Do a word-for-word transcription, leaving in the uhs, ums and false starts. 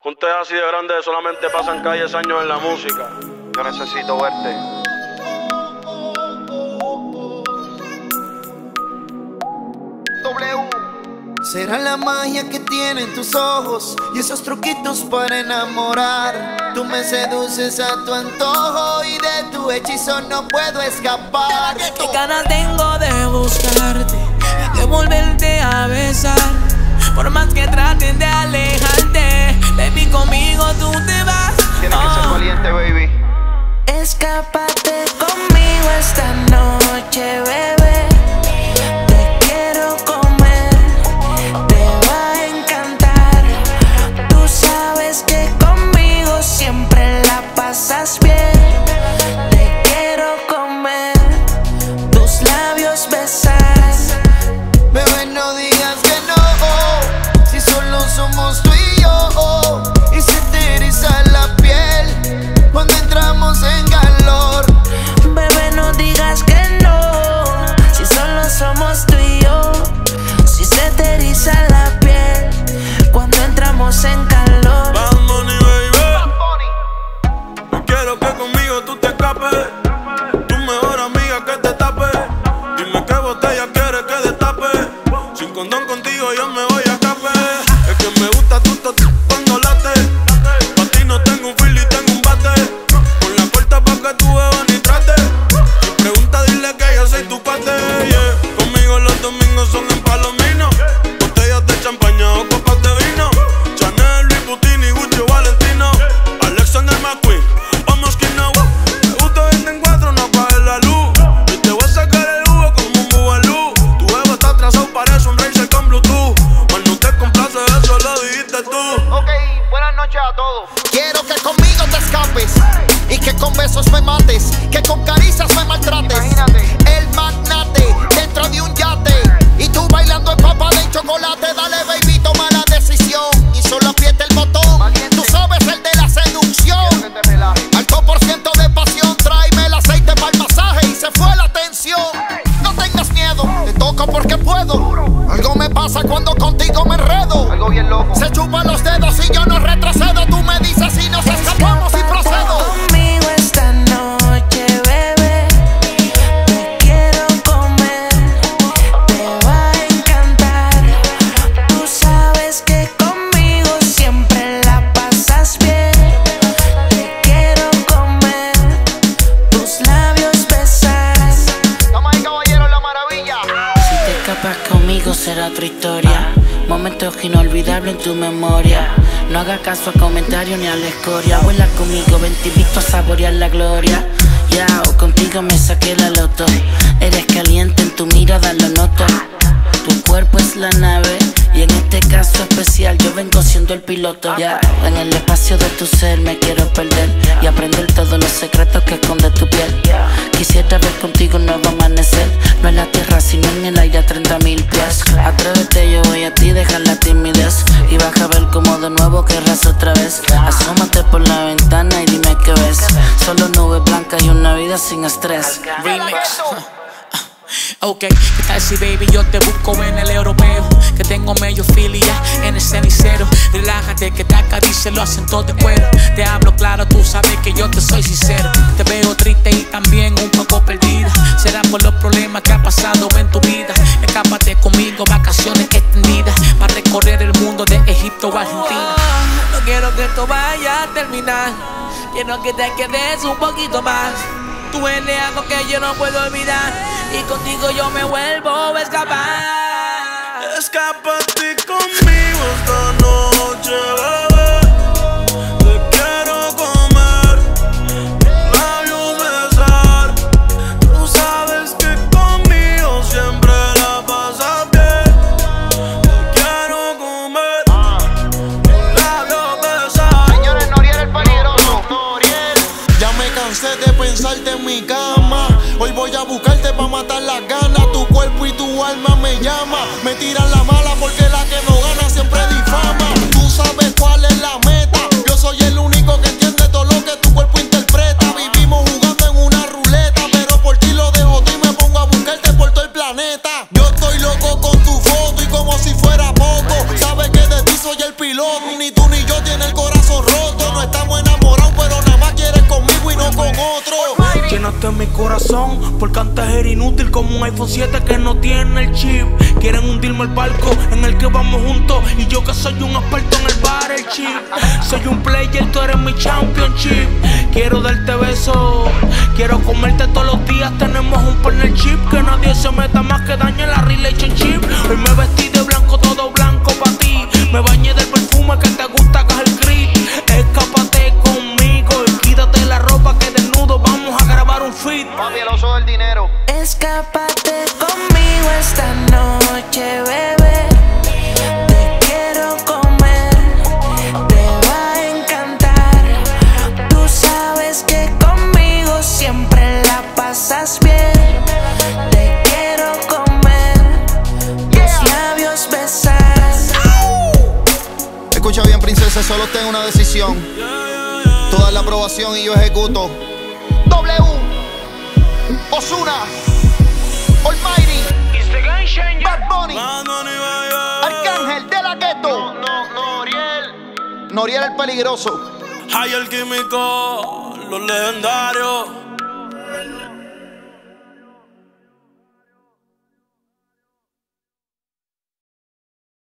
Juntes así de grandes solamente pasan calles años en la música. Yo necesito verte. W. Será la magia que tienen tus ojos y esos truquitos para enamorar. Tú me seduces a tu antojo y de tu hechizo no puedo escapar. Qué ganas tengo de buscarte y de volverte a besar. Por más que traten de alejarte, baby, conmigo tú te vas. Tienes que ser valiente, baby. Escápate conmigo esta noche, bebé. Te quiero comer, te va a encantar. Tú sabes que conmigo siempre la pasas bien. Te quiero comer, tus labios besar. Bebé, no digas que no, si solo somos tú y yo. Y se te eriza la piel cuando entramos en calor. Bebé, no digas que no, si solo somos tú y yo. Si se te eriza la piel cuando entramos en calor. Bad Bunny, baby. Yo quiero que conmigo tú te escapes. Tu mejor amiga que te tape. Dime qué botella quieres que destape. Sin condón contigo yo me voy a escape. Es que me gusta tu tot cuando late. Pa' ti no tengo un feel y tengo un bate. Con la puerta pa' que tú bebas ni trate. Si pregunta dile que yo soy tu pate, yeah. Conmigo los domingos son en Palomino. Botellas de champaña o copas de vino. Chanel, Louis Vuitton y Gucci, Valentino. Alexander McQueen, vamos que no. Me gusta verte en cuatro, no apagues la luz. Yo te voy a sacar el jugo como un bubalú. Tu bebé está atrasado, parece un racer con Bluetooth. Mas no te complace, eso lo dijiste tú. Ok, buenas noches a todos. Quiero que conmigo te escapes y que con besos me mates, que con caricias me maltrates. Imagínate. El magnate dentro de un yate y tú bailando en papa de chocolate. Dale, baby, toma la decisión y solo aprieta el botón. Valiente. Tú sabes, el de la seducción. Quiero que te relajes. Alto por ciento de pasión, tráeme el aceite para el masaje y se fue la tensión. No tengas miedo, te toco porque puedo. Algo me pasa cuando contigo me enredo. Algo bien loco. Se chupan los dedos y yo no retrocedo. Tú me dices si nos escapamos y procedo. Conmigo esta noche, bebé. Te quiero comer, te va a encantar. Tú sabes que conmigo siempre la pasas bien. Te quiero comer, tus labios besar. Estamos ahí, caballeros, la maravilla. Si te escapas conmigo será otra historia. Momentos inolvidables en tu memoria. No hagas caso a comentarios ni a la escoria. Vuela conmigo, ven te invito a saborear la gloria. Ya, o contigo me saqué la loto. Eres caliente, en tu mirada lo noto. Tu cuerpo es la nave y en este caso especial yo vengo siendo el piloto. Ya, en el espacio de tu ser me quiero perder y aprender todos los secretos que esconde tu piel. Quisiera ver contigo un nuevo amanecer, no en la tierra sino en el aire a treinta mil pies. Atrévete, yo voy a ti, deja la timidez y vas a ver como de nuevo querrás otra vez. Asómate por la ventana y dime qué ves. Solo nubes blancas y una vida sin estrés. Remix. Ok, ¿qué tal si baby yo te busco en el europeo? Que tengo medio filia en el cenicero. Relájate que te acaricie los acentos de cuero. Te hablo claro, tú sabes que yo te soy sincero. Te veo triste y también un poco perdida. Será por los problemas que ha pasado en tu vida. Escápate conmigo, vacaciones extendidas para recorrer el mundo de Egipto a Argentina. No quiero que esto vaya a terminar. Quiero que te quedes un poquito más. Tú eres algo que yo no puedo olvidar y contigo yo me vuelvo a escapar. Escápate conmigo esta noche, bebé. Te quiero comer, labios besar. Tú sabes que conmigo siempre la pasas bien. Te quiero comer, labios besar. Señores, Noriel el peligroso. Noriel. Ya me cansé de pensarte en mi cama. Hoy voy a buscarte pa' matar las ganas. Tu cuerpo y tu alma me llama. Me tiran la mala porque la que no gana siempre difama. Tú sabes cuál es la meta. Yo soy el único que entiende todo lo que tu cuerpo interpreta. Vivimos jugando en una ruleta, pero por ti lo dejo todo y me pongo a buscarte por todo el planeta. Yo estoy loco con tu foto y como si fuera poco. Sabes que de ti soy el piloto. Ni tú ni yo tiene el corazón robaste mi corazón, porque antes era inútil como un iPhone siete que no tiene el chip. Quieren hundirme el barco en el que vamos juntos, y yo que soy un experto en el bar, el chip. Soy un player, tú eres mi championship. Quiero darte besos, quiero comerte todos los días. Tenemos un partnership, que nadie se meta más que dañe la relationship. Hoy me vestí de blanco, todo blanco pa' ti. Me bañé del perfume que te gusta, que es el gris. Escápate conmigo y quítate la ropa, que desnudo vamos a grabar un feat. Papi, el oso del dinero. Escápate conmigo esta noche, bebé. Te quiero comer, te va a encantar. Tú sabes que conmigo siempre la pasas bien. Te quiero comer, tus labios besar. Escucha bien, princesa, solo tengo una decisión. Tú das la aprobación y yo ejecuto. W, Ozuna, Almighty, Bad Bunny, Arcángel de la Ghetto. No, no, Noriel. Noriel el peligroso. Hay el químico, los legendarios.